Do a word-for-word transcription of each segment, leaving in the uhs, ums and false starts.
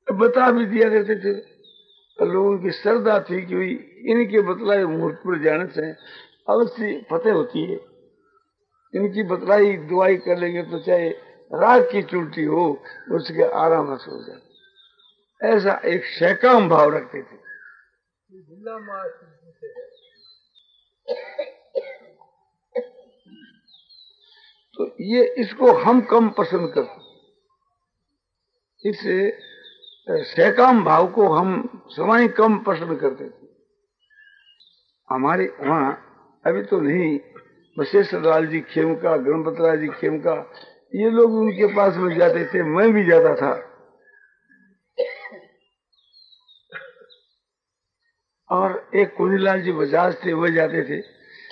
बता भी दिया करते थे। लोगों की श्रद्धा थी कि भाई इनके बतलाए मुहूर्त पर जाने से अवश्य फतेह होती है, इनकी बतलाई दुआई कर लेंगे तो चाहे राग की चुलटी हो उसके आराम से हो जाए। ऐसा एक सहकाम भाव रखते थे। तो ये इसको हम कम पसंद करते, इस सहकाम भाव को हम समय कम पसंद करते थे। हमारे वहां अभी तो नहीं, बशेश्वर लाल जी खेमका, गणपत राय जी खेमका, ये लोग उनके पास में जाते थे, मैं भी जाता था। और एक कुंजीलाल जी बजाज थे, वह जाते थे।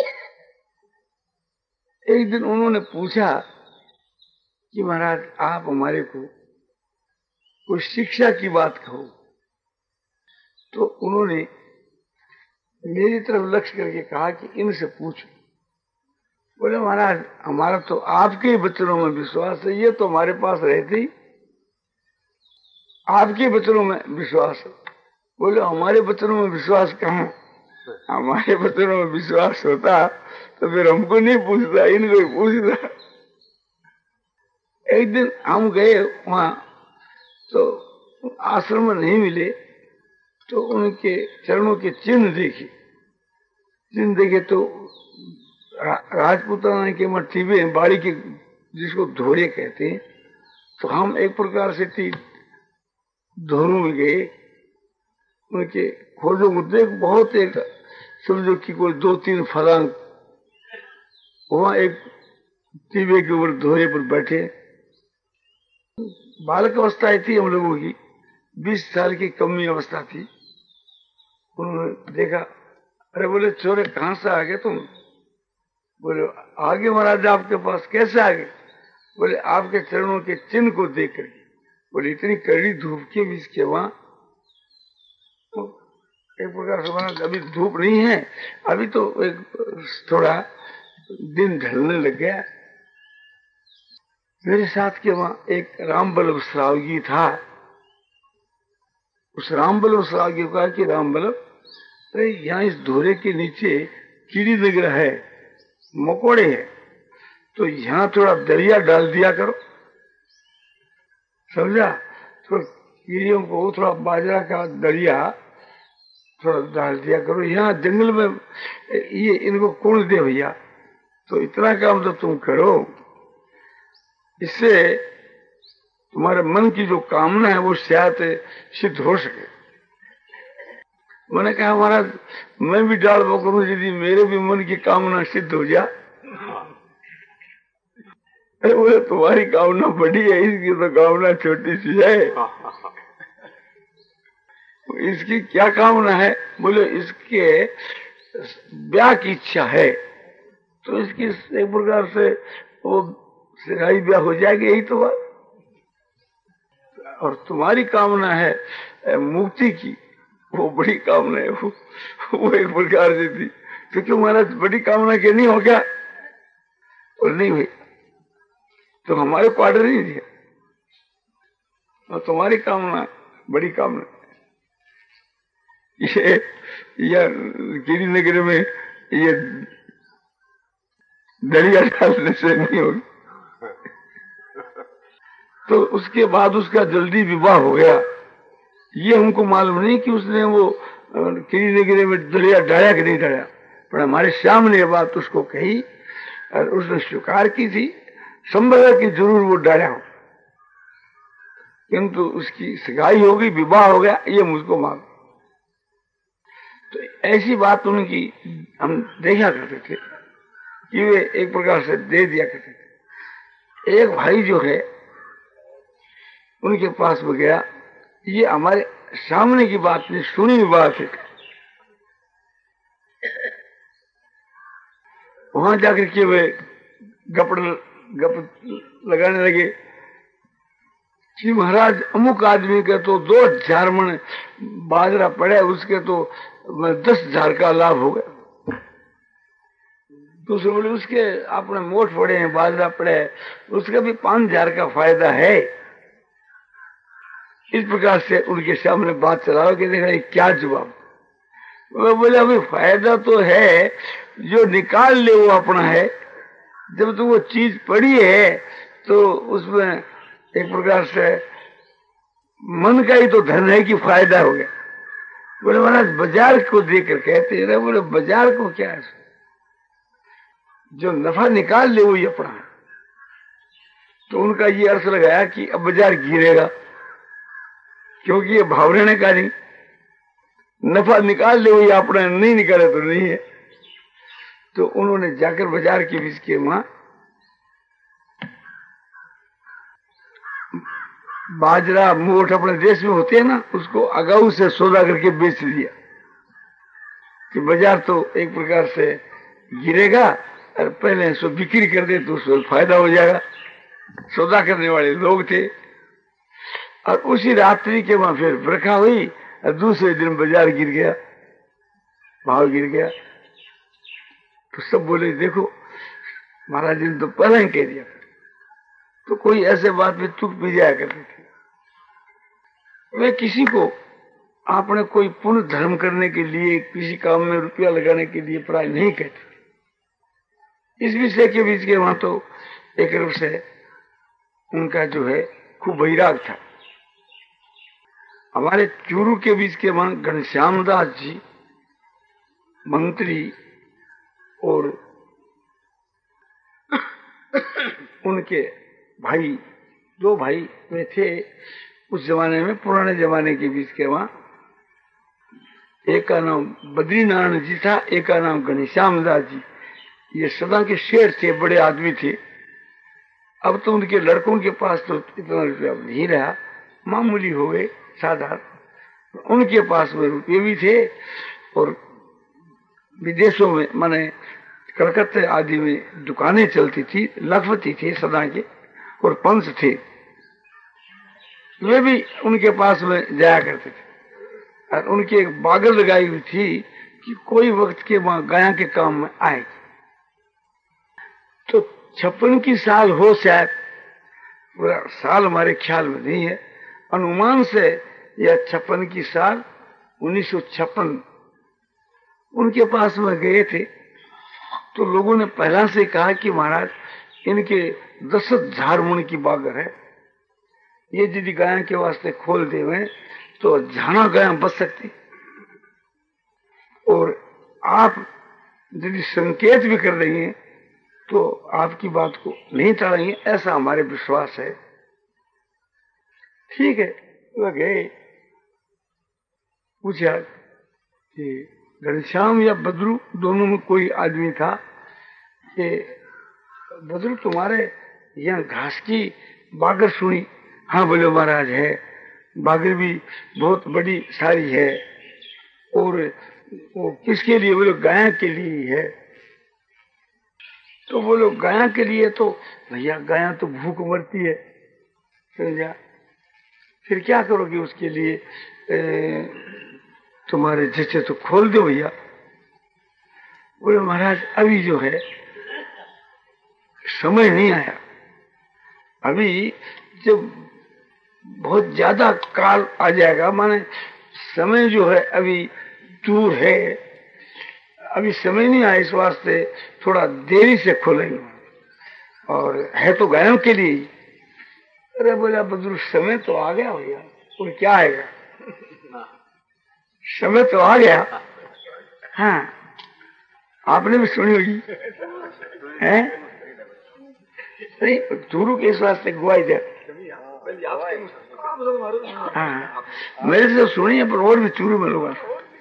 एक दिन उन्होंने पूछा कि महाराज आप हमारे को कोई शिक्षा की बात कहो। तो उन्होंने मेरी तरफ लक्ष्य करके कहा कि इनसे पूछो। बोले महाराज हमारा तो आपके वचनों में विश्वास है, ये तो हमारे पास रहते ही आपके वचनों में विश्वास है। बोले हमारे वचनों में विश्वास कहाँ, हमारे वचनों में विश्वास होता तो फिर हमको नहीं पूछता, इनको ही पूछता। एक दिन हम गए वहां, तो आश्रम में नहीं मिले, तो उनके चरणों के चिन्ह देखे। चिन्ह देखे तो राजपूताना के मट्टी में बाड़ी के, जिसको धोरे कहते हैं, तो हम एक प्रकार से थी धोरों में गए, उनके खोजों को देख, बहुत एक समझो कि कोई दो तीन फलांग, वहां एक टीबे के ऊपर धोरे पर बैठे। बालक अवस्था थी हम लोगों की, बीस साल की कमी अवस्था थी। उन्होंने देखा, अरे बोले चोरे कहां से आ गए तुम? बोले आगे महाराज आपके पास। कैसे आ गए? बोले आपके चरणों के चिन्ह को देख करके। बोले इतनी कड़ी धूप के बीच के वहां, तो एक प्रकार से वहां अभी धूप नहीं है, अभी तो एक थोड़ा दिन ढलने लग गया। मेरे साथ के वहां एक रामबल्लभ श्रावगी था। उस रामबल्लभ श्रावगी को कहा कि रामबल्लभ, अरे यहाँ इस धोरे के नीचे कीड़ी नगर है, मकोड़े हैं, तो यहाँ थोड़ा दरिया डाल दिया करो, समझा? तो कीड़ियों को थोड़ा बाजरा का दरिया थोड़ा डाल दिया करो, यहाँ जंगल में ये इनको कौन दे भैया, तो इतना काम तो तुम करो, इससे तुम्हारे मन की जो कामना है वो शायद सिद्ध हो सके। मैंने कहा महाराज मैं भी डाल वो करूं यदि मेरे भी मन की कामना सिद्ध हो जा। अरे बोले तुम्हारी कामना बड़ी है, इसकी तो कामना छोटी सी है। इसकी क्या कामना है? बोले इसके ब्याह की इच्छा है, तो इसकी एक प्रकार से वो सिराई ब्याह हो जाएगी, यही तो बात। और तुम्हारी कामना है मुक्ति की, वो बड़ी कामना है, वो, वो एक प्रकार से थी। तो क्यों महाराज बड़ी कामना के नहीं हो क्या? और नहीं हुई तो हमारे को ऑर्डर नहीं दिया, और तुम्हारी कामना बड़ी कामना। ये या गिरी नगर में ये दरिया डालने से नहीं होगी। तो उसके बाद उसका जल्दी विवाह हो गया। ये हमको मालूम नहीं कि उसने वो गिरी नगर में दरिया डाया कि नहीं डाया, पर हमारे सामने ये बात उसको कही और उसने स्वीकार की थी। संभव है कि जरूर वो डाया हो, किंतु उसकी सगाई हो गई, विवाह हो गया, ये मुझको मालूम। तो ऐसी बात उनकी हम देखा करते थे कि वे एक प्रकार से दे दिया करते थे। एक भाई जो है उनके पास में गया, ये हमारे सामने की बात नहीं, सुनी हुई बात है। वहां जाकर के वे गपड़ गप लगाने लगे कि महाराज अमुक आदमी के तो दो हजार मन बाजरा पड़े, उसके तो दस हजार का लाभ हो गया। दूसरे बोले उसके अपने मोट पड़े हैं, बाजरा पड़े, उसका भी पांच हजार का फायदा है। इस प्रकार से उनके सामने बात चलाओ कि देखा क्या जवाब। वो बोले अभी फायदा तो है, जो निकाल ले वो अपना है। जब तो वो चीज पड़ी है तो उसमें एक प्रकार से मन का ही तो धन है कि फायदा हो गया। बोले महाराज बाजार को देकर कहते हैं। बोले बाजार को क्या है, जो नफा निकाल ले वो ही अपना है। तो उनका ये अर्थ लगाया कि अब बाजार गिरेगा, क्योंकि ये भाव रहने का नहीं, नफा निकाल ले वो ही अपना, नहीं निकाले तो नहीं है। तो उन्होंने जाकर बाजार के बीच के वहां बाजरा मोठ अपने देश में होते हैं ना, उसको अगाऊ से सौदा करके बेच दिया कि बाजार तो एक प्रकार से गिरेगा और पहले सो बिक्री कर दे तो उसको फायदा हो जाएगा। सौदा करने वाले लोग थे। और उसी रात्रि के वहां फिर बरखा हुई और दूसरे दिन बाजार गिर गया, भाव गिर गया। तो सब बोले देखो महाराज ने तो पहले ही कह दिया। तो कोई ऐसे बात में चुप भी जाया करते थे। वे किसी को आपने कोई पुण्य धर्म करने के लिए, किसी काम में रुपया लगाने के लिए पढ़ाई नहीं कहते। इस विषय के बीच के वहां तो एक रूप से उनका जो है खूब वैराग था। हमारे चूरू के बीच के वहां घनश्याम दास जी मंत्री और उनके भाई, दो भाई में थे उस जमाने में, पुराने जमाने के बीच के वहां। एक का नाम बद्रीनारायण जी था, एक का नाम घनश्याम दास जी। ये सदा के शेर थे, बड़े आदमी थे। अब तो उनके लड़कों के पास तो इतना रुपया नहीं रहा, मामूली हो गए साधारण। उनके पास में रुपये भी थे और विदेशों में माने कलकत्ते आदि में दुकानें चलती थी, लखपति थे सदा के और पंच थे। वे भी उनके पास में जाया करते थे। और उनकी एक बागल लगाई हुई थी कि कोई वक्त के वहां गाया के काम में आए। तो छप्पन की साल हो शायद, पूरा साल हमारे ख्याल में नहीं है, अनुमान से यह छप्पन की साल उन्नीस सौ छप्पन उनके पास में गए थे। तो लोगों ने पहला से कहा कि महाराज इनके दस हजार मुन की बागर है, ये यदि गाय के वास्ते खोल देवे तो झाना गाय बच सकती। और आप यदि संकेत भी कर देंगे तो आपकी बात को नहीं टालेंगे, ऐसा हमारे विश्वास है। ठीक है, वह गए, पूछा कि घनश्याम या बद्रू दोनों में कोई आदमी था कि बद्रू तुम्हारे यहाँ घास की बागर सुनी? हाँ बोले महाराज है, बागर भी बहुत बड़ी सारी है। और वो किसके लिए? बोले गाय के लिए है। तो बोलो गाय के लिए, तो भैया गाय तो भूख मरती है, समझा? फिर क्या करोगे उसके लिए? ए, तुम्हारे जैसे तो खोल दो भैया। बोले महाराज अभी जो है समय नहीं आया, अभी जब बहुत ज्यादा काल आ जाएगा, माने समय जो है अभी दूर है, अभी समय नहीं आया, इस वास्ते थोड़ा देरी से खोलेंगे। और है तो गायों के लिए। अरे बोला बद्रू समय तो आ गया भैया। और क्या आएगा? समय तो आ गया। हाँ, आपने भी सुनी होगी है? नहीं, चूरू के इस वास्ते गुआई दे। हाँ, मेरे से सुनी है, पर और भी चूरू में लोग।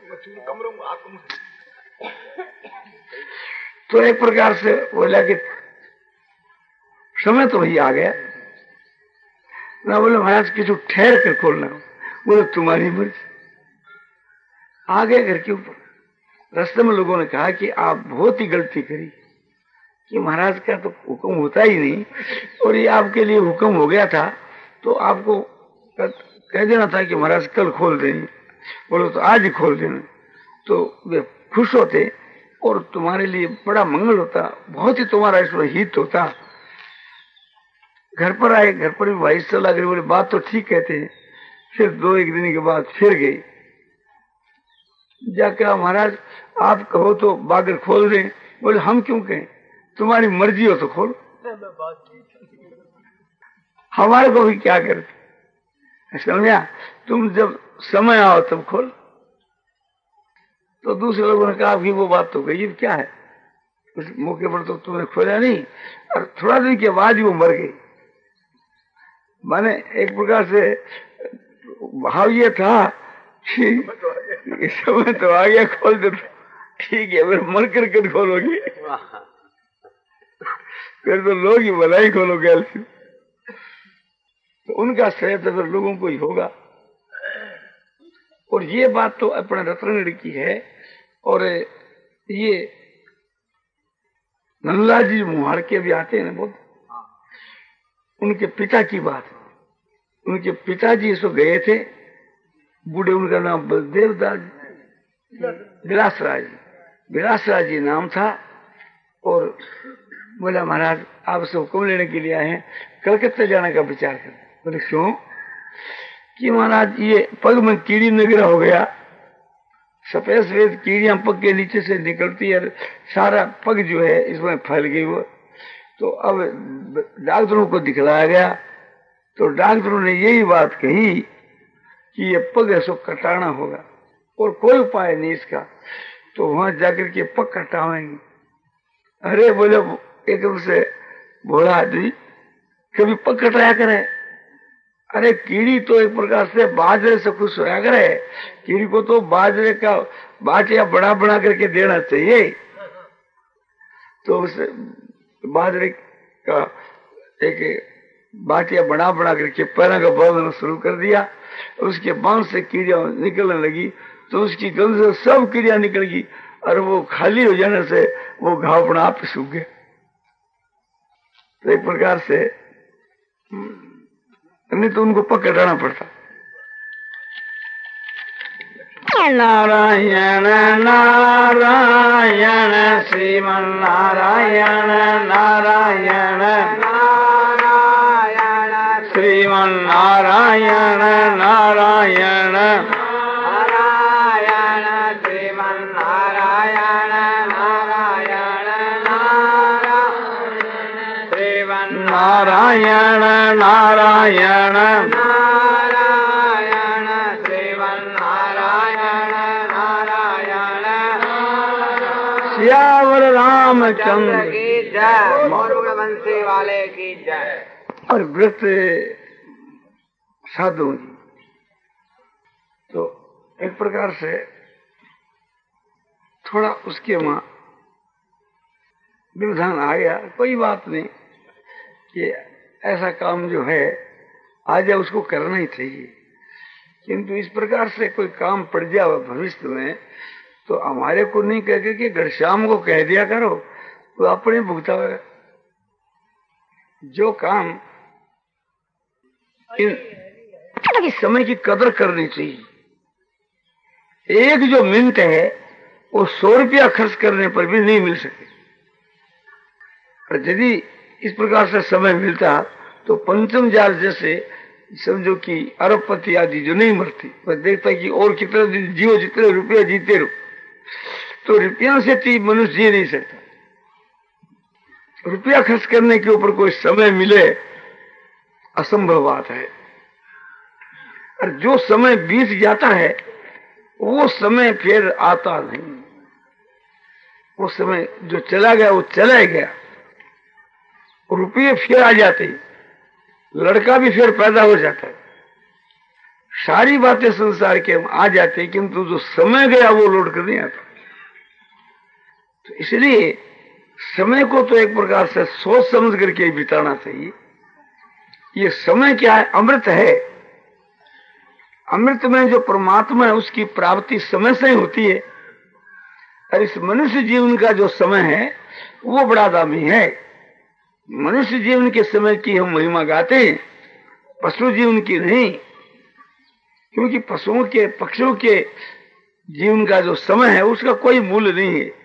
तो एक प्रकार से बोला कि समय तो वही आ गया ना। बोले महाराज किसी ठहर कर खोलना। बोले तुम्हारी मर्जी। आ गए घर के ऊपर। रास्ते में लोगों ने कहा कि आप बहुत ही गलती करी कि महाराज का तो हुक्म होता ही नहीं, और ये आपके लिए हुक्म हो गया था तो आपको कह देना था कि महाराज कल खोल देंगे। बोलो तो आज ही खोल देना, तो वे खुश होते और तुम्हारे लिए बड़ा मंगल होता, बहुत ही तुम्हारा इसमें हित होता। घर पर आए, घर पर भी भाई सलाह करी। बोले बात तो ठीक कहते हैं, फिर दो एक दिन के बाद फिर गई, जाकर महाराज आप कहो तो बागर खोल दें। बोले हम क्यों कहें, तुम्हारी मर्जी हो तो खोल, हमारे को भी क्या करते, समझा, तुम जब समय आओ तब खोल। तो दूसरे लोगों ने कहा कि वो बात तो गई, क्या है, उस मौके पर तो तुमने खोला नहीं, और थोड़ा दिन के बाद ही वो मर गई। माने एक प्रकार से भाव ये था कि समय तो आ गया, खोल दे, ठीक है, फिर मर कर कर खोलोगे, फिर तो लोग ही भलाई खोलोगे। तो उनका श्रेय तो फिर लोगों को ही होगा। और ये बात तो अपने रत्नगढ़ की है। और ये नंदलाल जी मुहाड़ के भी आते हैं बहुत, उनके पिता की बात है। उनके पिताजी इसको गए थे बूढ़े, उनका नाम बलदेव दास विलासराज विलासराज जी नाम था। और बोला महाराज आप सब हुक्म लेने के लिए आए हैं, कलकत्ता जाने का विचार कर। बोले क्यों, कि महाराज ये पग में कीड़ी नगरा हो गया, सफेद सफेद कीड़ियां पग के नीचे से निकलती है, सारा पग जो है इसमें फैल गई वो। तो अब डॉक्टरों को दिखलाया गया, तो डॉक्टरों ने यही बात कही कि ये पग ऐसो कटाना होगा और कोई उपाय नहीं इसका। तो वहां जाकर के पग कटावेंगे। अरे बोले एकदम से भोला आदमी कभी पग कटाया करे, अरे कीड़ी तो एक प्रकार से बाजरे से खुश होया करे, कीड़ी को तो बाजरे का बाटिया बड़ा बना करके देना चाहिए। तो उसे बाजरे का एक बाटिया बना बना करके पैरों का बांधना शुरू कर दिया। उसके बांध से कीड़ियां निकलने लगी, तो उसकी गंध से सब कीड़ियां निकल गई, और वो खाली हो जाने से वो घाव अपना आप सूख गए। तो एक प्रकार से नहीं तो उनको पक कटाना पड़ता। नारायण नारायण श्रीमन नारायण नारायण नारायण श्रीमन नारायण नारायण नारायण श्रीमन नारायण नारायण श्रीमन नारायण नारायण सियावर रामचंद्र की जय, बंसी वाले की जय। और व्रत साधु जी तो एक प्रकार से थोड़ा उसके वहां व्यवधान आ गया, कोई बात नहीं कि ऐसा काम जो है आ जाए उसको करना ही चाहिए। किंतु इस प्रकार से कोई काम पड़ जाए भविष्य में तो हमारे को नहीं कह के कि घनश्याम को कह दिया करो, तो अपने भुगतावेगा। जो काम इन समय की कदर करनी चाहिए। एक जो मिनट है वो सौ रुपया खर्च करने पर भी नहीं मिल सके। और यदि इस प्रकार से समय मिलता तो पंचम जाल जैसे समझो कि अरबपति आदि जो नहीं मरती, वह देखता कि और कितने दिन जियो, जितने रुपया जीते रहो, तो रुपया से तो मनुष्य जी नहीं सकता। रुपया खर्च करने के ऊपर कोई समय मिले असंभव बात है। और जो समय बीत जाता है वो समय फिर आता नहीं। वो समय जो चला गया वो चला गया, रुपये फिर आ जाते, लड़का भी फिर पैदा हो जाता है, सारी बातें संसार के आ जाते, किंतु जो समय गया वो लौट कर नहीं आता। तो इसलिए समय को तो एक प्रकार से सोच समझ करके बिताना चाहिए। ये समय क्या है, अमृत है। अमृत में जो परमात्मा है उसकी प्राप्ति समय से ही होती है। और इस मनुष्य जीवन का जो समय है वो बड़ा दामी है। मनुष्य जीवन के समय की हम महिमा गाते हैं, पशु जीवन की नहीं, क्योंकि पशुओं के पक्षियों के जीवन का जो समय है उसका कोई मूल्य नहीं है।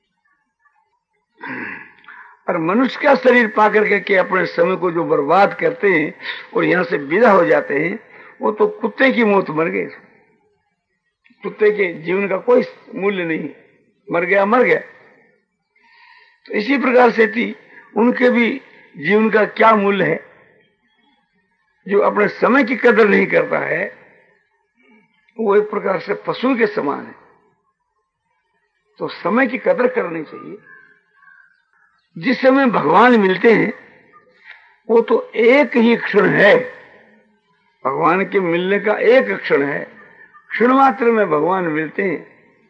और मनुष्य का शरीर पाकर के अपने समय को जो बर्बाद करते हैं और यहाँ से विदा हो जाते हैं, वो तो कुत्ते की मौत मर गए। कुत्ते के जीवन का कोई मूल्य नहीं, मर गया मर गया। तो इसी प्रकार से थी उनके भी जीवन का क्या मूल्य है। जो अपने समय की कदर नहीं करता है वो एक प्रकार से पशु के समान है। तो समय की कदर करनी चाहिए। जिस समय भगवान मिलते हैं वो तो एक ही क्षण है, भगवान के मिलने का एक क्षण है, क्षण मात्र में भगवान मिलते हैं।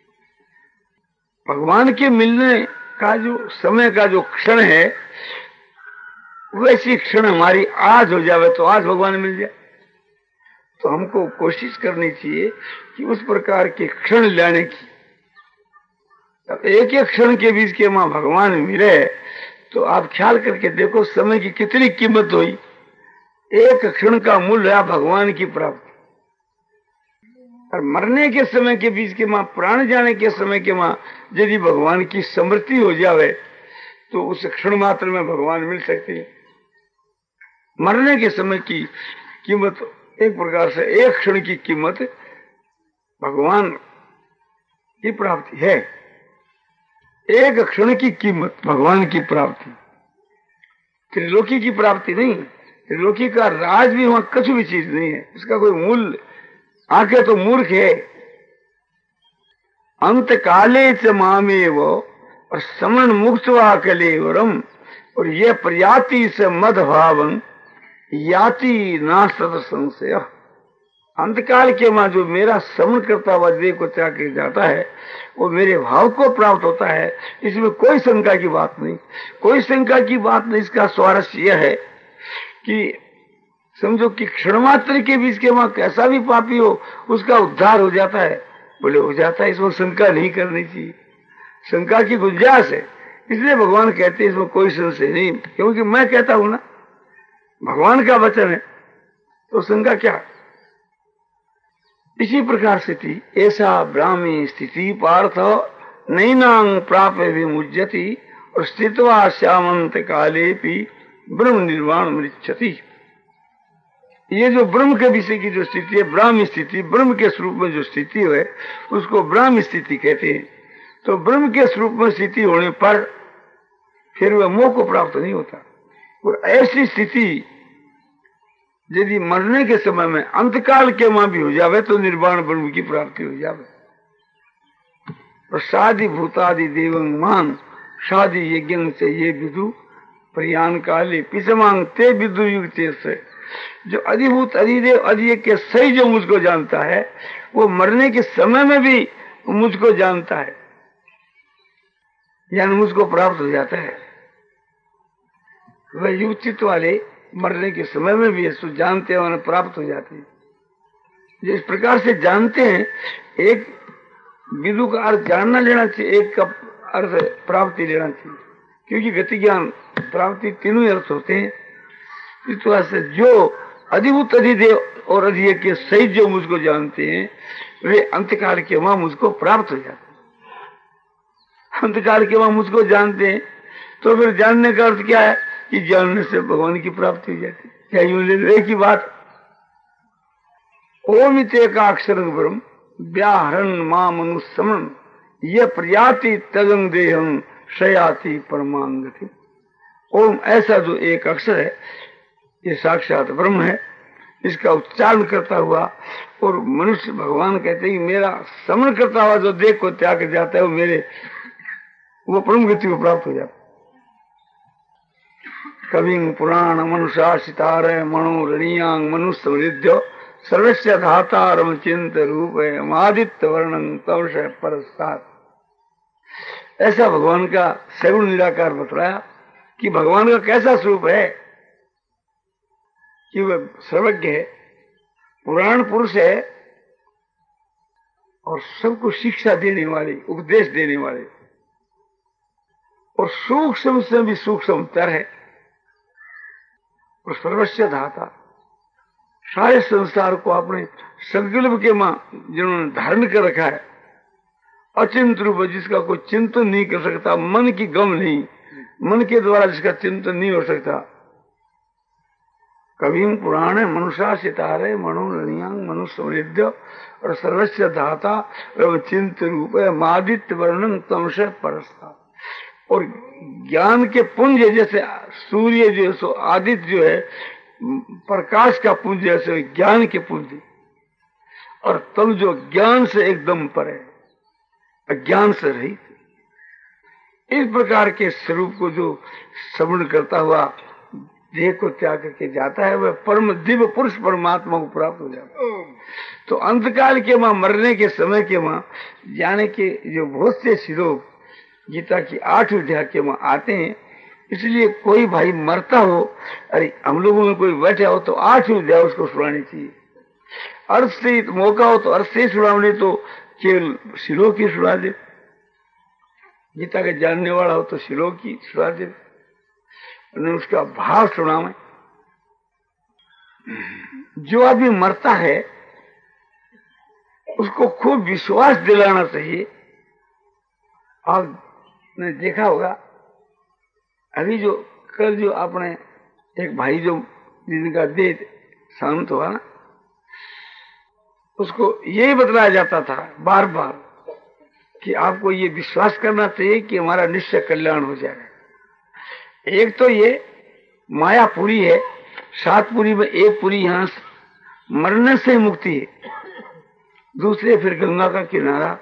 भगवान के मिलने का जो समय का जो क्षण है वैसी क्षण हमारी आज हो जावे तो आज भगवान मिल जाए। तो हमको कोशिश करनी चाहिए कि उस प्रकार के क्षण लाने की। अब एक एक क्षण के बीच के मां भगवान मिले तो आप ख्याल करके देखो समय की कितनी कीमत हुई। एक क्षण का मूल्य है भगवान की प्राप्ति। और मरने के समय के बीच के मां, प्राण जाने के समय के मां यदि भगवान की स्मृति हो जावे तो उस क्षण मात्र में भगवान मिल सकती है। मरने के समय की कीमत एक प्रकार से एक क्षण की कीमत भगवान की प्राप्ति है। एक क्षण की कीमत भगवान की प्राप्ति, त्रिलोकी की प्राप्ति नहीं। त्रिलोकी का राज भी वहां कुछ भी चीज नहीं है, उसका कोई मूल्य। आंखें तो मूर्ख है। अंत काले च मामेव और समन मुक्त वा कलेवरम और ये प्रयाति से मद भावन याति ना सत संशय। अंतकाल के मां जो मेरा समन करता हुआ देह को त्याग के जाता है वो मेरे भाव को प्राप्त होता है। इसमें कोई शंका की बात नहीं, कोई शंका की बात नहीं। इसका स्वारस्य यह है कि समझो कि क्षण मात्र के बीच के मां कैसा भी पापी हो उसका उद्धार हो जाता है। बोले हो जाता है, इसमें शंका नहीं करनी चाहिए, शंका की गुंजाइश है। इसलिए भगवान कहते हैं इसमें कोई संशय नहीं, क्योंकि मैं कहता हूं ना भगवान का वचन है तो शंका क्या। इसी प्रकार से थी ऐसा ब्राह्मी स्थिति पार्थ नैनांग प्राप्य विमुज्यति और स्थित्वा श्यामंत काले भी ब्रह्म निर्वाण मृच्छति। ये जो ब्रह्म के विषय की जो स्थिति है, ब्राह्म स्थिति, ब्रह्म के स्वरूप में जो स्थिति है उसको ब्राह्म स्थिति कहते हैं। तो ब्रह्म के स्वरूप में स्थिति होने पर फिर वह मोह को प्राप्त नहीं होता। और ऐसी स्थिति यदि मरने के समय में अंतकाल के मां भी हो जावे तो निर्वाण ब्रह्म की प्राप्ति हो जावे। प्रसादि भूतादि देवं मान शादी यज्ञ से ये विदु प्रयाण काले पिसमांग ते विदु युक्ते से। जो अधिभूत अधिदेव अधि के सही जो मुझको जानता है वो मरने के समय में भी मुझको जानता है, यानी मुझको प्राप्त हो जाता है। वह युक्तित्व वाले मरने के समय में भी इसको जानते हैं और प्राप्त हो जाते हैं। जिस प्रकार से जानते हैं, एक विदु का अर्थ जानना लेना चाहिए, एक का अर्थ प्राप्ति लेना चाहिए, क्योंकि गति ज्ञान प्राप्ति तीनों अर्थ होते हैं। इस तरह से जो अधिभूत अधिदेव और अधि के सही जो मुझको जानते हैं वे अंतकाल के वहां मुझको प्राप्त हो जाते हैं। अंतकाल के वहां मुझको जानते हैं तो फिर जानने का अर्थ क्या है कि जानने से भगवान की प्राप्ति हो जाती है। क्या यूं ले की बात। ओम इतेकाक्षर ब्रह्म व्याहरण मां मनुष्यमन ये प्रयाति तगंग देहं शयाति परमांगति। ओम ऐसा जो एक अक्षर है ये साक्षात ब्रह्म है। इसका उच्चारण करता हुआ और मनुष्य भगवान कहते हैं कि मेरा समन करता हुआ जो देह को त्याग जाता है वो मेरे वो परम गति को प्राप्त हो जाता है। कविं पुराण मनुषा सितार मनोरणीयांग मनुष्य समृद्ध सर्वस्व धातारम चिंत रूप आदित्य वर्णन तवश परस्तात्। ऐसा भगवान का सगुण निराकार बतलाया कि भगवान का कैसा स्वरूप है कि वह सर्वज्ञ है, पुराण पुरुष है और सबको शिक्षा देने वाले, उपदेश देने वाले, और सूक्ष्म से भी सूक्ष्मतर है और सर्वस्व धाता। सारे संसार को अपने संकल्प के मां जिन्होंने धारण कर रखा है, अचिंत रूप जिसका कोई चिंतन नहीं कर सकता, मन की गम नहीं, मन के द्वारा जिसका चिंतन नहीं हो सकता, कविम पुराण मनुषा सितारे मनोनियांग मनुष्य समृद्ध और सर्वस्व धाता एवं चिंत रूप मादित्य वर्णन तमसे परस्ता। और ज्ञान के पुंज जैसे सूर्य जो सो आदित्य जो है प्रकाश का पुंज जैसे ज्ञान के पुंज, और तम जो ज्ञान से एकदम पर है, अज्ञान से रहित। इस प्रकार के स्वरूप को जो श्रवण करता हुआ देह को त्याग करके जाता है वह परम दिव्य पुरुष परमात्मा को प्राप्त हो जाता है। तो अंतकाल के मां मरने के समय के मां जाने के जो बहुत से श्लोक गीता की आठ अध्याय के मां आते हैं, इसलिए कोई भाई मरता हो, अरे हम लोगों में कोई बैठा हो तो आठ अध्याय उसको सुनानी चाहिए। अर्थ से मौका हो तो अर्थ से सुनावने, तो केवल श्लोक ही सुना दे। गीता के जानने वाला हो तो श्लोक ही सुना दे, उसका भाव सुनावे। जो आदमी मरता है उसको खूब विश्वास दिलाना चाहिए। आपने देखा होगा अभी जो कल जो आपने एक भाई जो जिनका देह शांत हुआ ना, उसको यही बतलाया जाता था बार बार कि आपको ये विश्वास करना चाहिए कि हमारा निश्चय कल्याण हो जाएगा। एक तो ये माया पूरी है, सात पूरी में एक पूरी यहां मरने से मुक्ति है, दूसरे फिर गंगा का किनारा।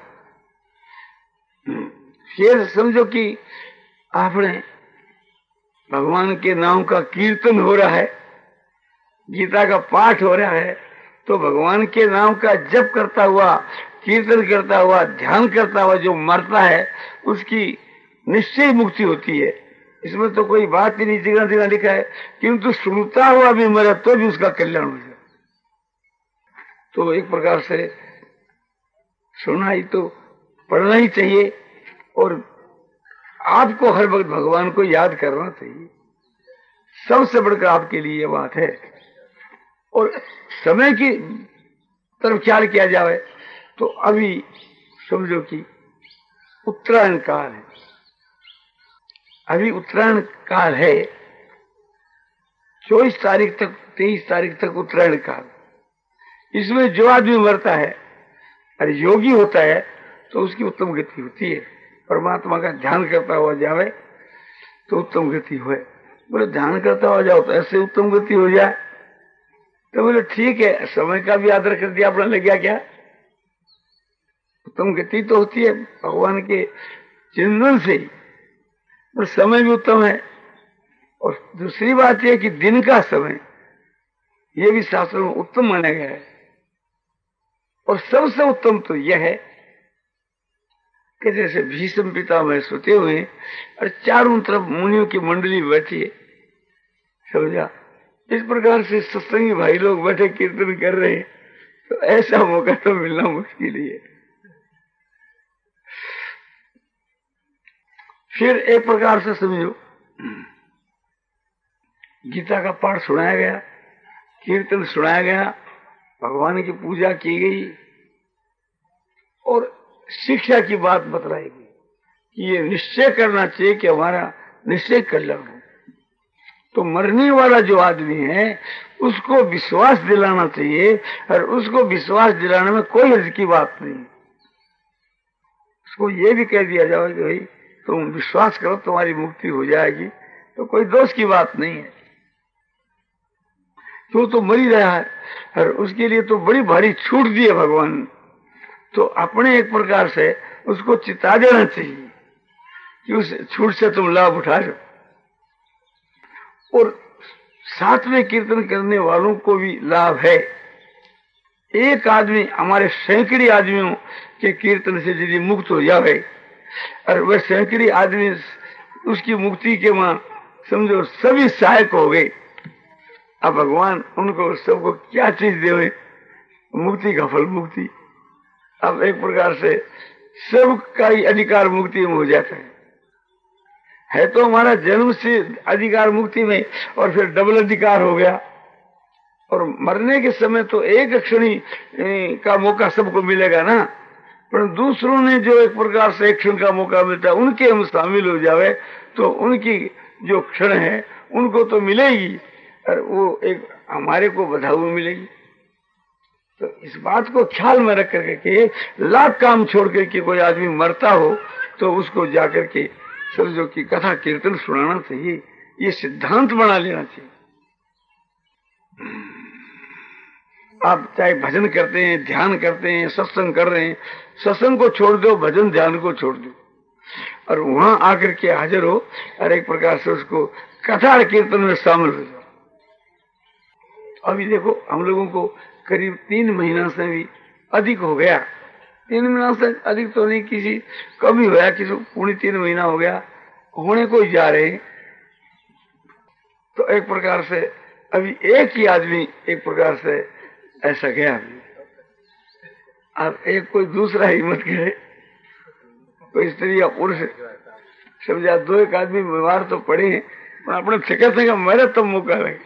फिर समझो कि आपने भगवान के नाम का कीर्तन हो रहा है, गीता का पाठ हो रहा है, तो भगवान के नाम का जप करता हुआ, कीर्तन करता हुआ, ध्यान करता हुआ जो मरता है उसकी निश्चय मुक्ति होती है। इसमें तो कोई बात ही नहीं, जगह जगह लिखा है किंतु सुनता हुआ भी मरे तो भी उसका कल्याण हो जाए। तो एक प्रकार से सुना ही तो पढ़ना ही चाहिए, और आपको हर वक्त भगवान को याद करना चाहिए। सबसे बढ़कर आपके लिए ये बात है। और समय की तरफ ख्याल किया जाए तो अभी समझो कि उत्तरायण काल है, अभी उत्तरायण काल है, चौबीस तारीख तक तेईस तारीख तक उत्तरायण काल। इसमें जो आदमी मरता है, अरे योगी होता है, तो उसकी उत्तम गति होती है। परमात्मा का ध्यान करता हुआ जावे तो उत्तम गति हुए। बोले ध्यान करता हुआ जाओ तो ऐसे उत्तम गति हो जाए, तो बोले ठीक है, समय का भी आदर कर दिया, अपना लग गया क्या, उत्तम गति तो होती है भगवान के चिंतन से ही, और समय भी उत्तम है। और दूसरी बात यह कि दिन का समय ये भी शास्त्रों में उत्तम माना गया है। और सबसे उत्तम तो यह है कि जैसे भीष्म पितामह सोते हुए और चारों तरफ मुनियों की मंडली बैठी है, समझा, इस प्रकार से सत्संगी भाई लोग बैठे कीर्तन कर रहे हैं, तो ऐसा मौका तो मिलना मुश्किल ही है। फिर एक प्रकार से समझो गीता का पाठ सुनाया गया, कीर्तन सुनाया गया, भगवान की पूजा की गई और शिक्षा की बात बतलाई गई कि ये निश्चय करना चाहिए कि हमारा निश्चय कल्याण हो। तो मरने वाला जो आदमी है उसको विश्वास दिलाना चाहिए, और उसको विश्वास दिलाने में कोई हर्ज की बात नहीं। उसको ये भी कह दिया जाए कि भाई तुम विश्वास करो तुम्हारी मुक्ति हो जाएगी, तो कोई दोष की बात नहीं है। तो तो मर ही रहा है, और उसके लिए तो बड़ी भारी छूट दी है भगवान। तो अपने एक प्रकार से उसको चिता देना चाहिए कि उस छूट से तुम लाभ उठा लो। और साथ में कीर्तन करने वालों को भी लाभ है। एक आदमी हमारे सैकड़े आदमियों के कीर्तन से यदि मुक्त हो जाए, और वह सैकड़े आदमी उसकी मुक्ति के मां समझो सभी सहायक हो गए, अब भगवान उनको सबको क्या चीज दे, मुक्ति का फल मुक्ति। अब एक प्रकार से सबका ही अधिकार मुक्ति में हो जाता है। है तो हमारा जन्म से अधिकार मुक्ति में, और फिर डबल अधिकार हो गया। और मरने के समय तो एक क्षण का मौका सबको मिलेगा ना, पर दूसरों ने जो एक प्रकार से एक क्षण का मौका मिलता है उनके हम शामिल हो जावे तो उनकी जो क्षण है उनको तो मिलेगी, और वो एक हमारे को बधाई मिलेगी। तो इस बात को ख्याल में रख करके कि लाख काम छोड़ करके कोई आदमी मरता हो तो उसको जाकर के समझो कि कथा कीर्तन सुनाना चाहिए, ये सिद्धांत बना लेना चाहिए। आप चाहे भजन करते हैं, ध्यान करते हैं, सत्संग कर रहे हैं, सत्संग को छोड़ दो, भजन ध्यान को छोड़ दो और वहां आकर के हाजिर हो और एक प्रकार से उसको कथा कीर्तन में शामिल हो जाओ। अभी देखो हम लोगों को करीब तीन महीना से भी अधिक हो गया, तीन महीना से अधिक तो नहीं, किसी कम ही होया, किसी पूरी तीन महीना हो गया, होने को ही जा रहे। तो एक प्रकार से अभी एक ही आदमी एक प्रकार से ऐसा गया। अभी अब एक कोई दूसरा हिम्मत करे, कोई स्त्री या पुरुष समझा, दो एक आदमी बीमार तो पड़े हैं पर अपने फिक्र थे मेरे तो मौका लगे,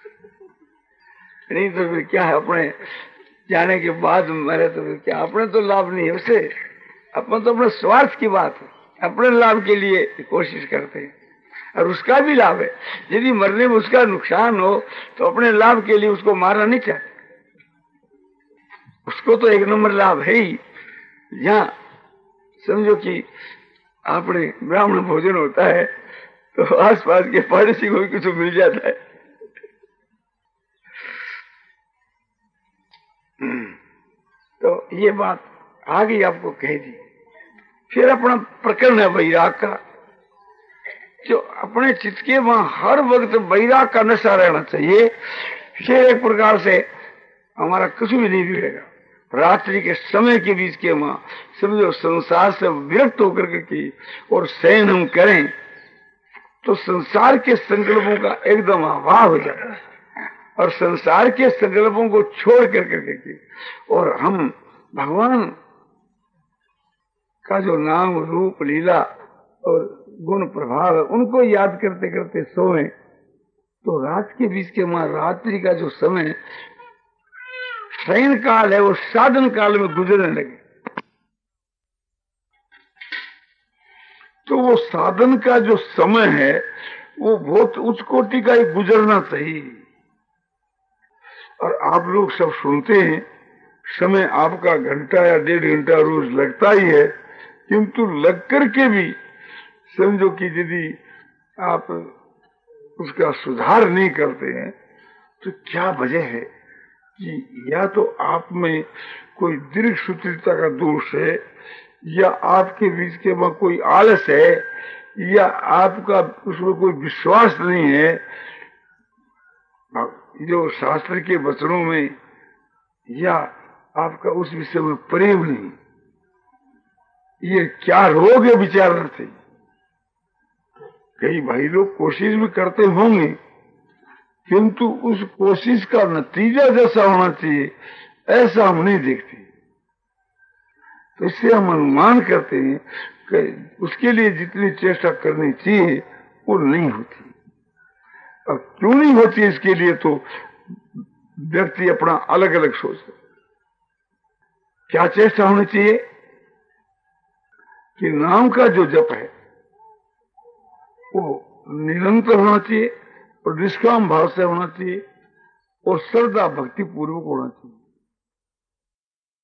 नहीं तो फिर क्या है, अपने जाने के बाद मेरे तो फिर क्या, अपने तो लाभ नहीं है उससे, अपन तो अपने स्वार्थ की बात है, अपने लाभ के लिए कोशिश करते हैं और उसका भी लाभ है। यदि मरने में उसका नुकसान हो तो अपने लाभ के लिए उसको मारना नहीं चाहिए, उसको तो एक नंबर लाभ है ही। यहाँ समझो कि अपने ब्राह्मण भोजन होता है तो आसपास के पड़ोसी को भी कुछ मिल जाता है। तो ये बात आगे आपको कह दी। फिर अपना प्रकरण है वैराग का, जो अपने चित्त के वहां हर वक्त वैराग का नशा रहना चाहिए। फिर एक प्रकार से हमारा कुछ भी नहीं बिगड़ेगा। रात्रि के समय के बीच के वहां समझो संसार से विरक्त होकर के और शयन हम करें तो संसार के संकल्पों का एकदम अभाव हो जाता है और संसार के संकल्पों को छोड़ कर करके और हम भगवान का जो नाम रूप लीला और गुण प्रभाव है उनको याद करते करते सोए तो रात के बीच के वहां रात्रि का जो समय शयन काल है वो साधन काल में गुजरने लगे। तो वो साधन का जो समय है वो बहुत उच्च कोटि का ही गुजरना चाहिए। और आप लोग सब सुनते हैं, समय आपका घंटा या डेढ़ घंटा रोज लगता ही है, किंतु लग कर के भी समझो कि यदि आप उसका सुधार नहीं करते हैं तो क्या वजह है कि या तो आप में कोई दीर्घ सूत्रिता का दोष है, या आपके बीच के वहां कोई आलस है, या आपका उसमें कोई विश्वास नहीं है जो शास्त्र के वचनों में, या आपका उस विषय में प्रेम नहीं। ये क्या रोग है विचारना चाहिए। कई भाई लोग कोशिश भी करते होंगे किंतु उस कोशिश का नतीजा जैसा होना चाहिए ऐसा हम नहीं देखते। तो इससे हम अनुमान करते हैं कि उसके लिए जितनी चेष्टा करनी चाहिए वो नहीं होती। और क्यों नहीं होती इसके लिए तो व्यक्ति अपना अलग अलग सोचता। क्या चेष्टा होनी चाहिए कि नाम का जो जप है वो निरंतर होना चाहिए और निष्काम भाव से होना चाहिए और श्रद्धा भक्ति पूर्वक होना चाहिए।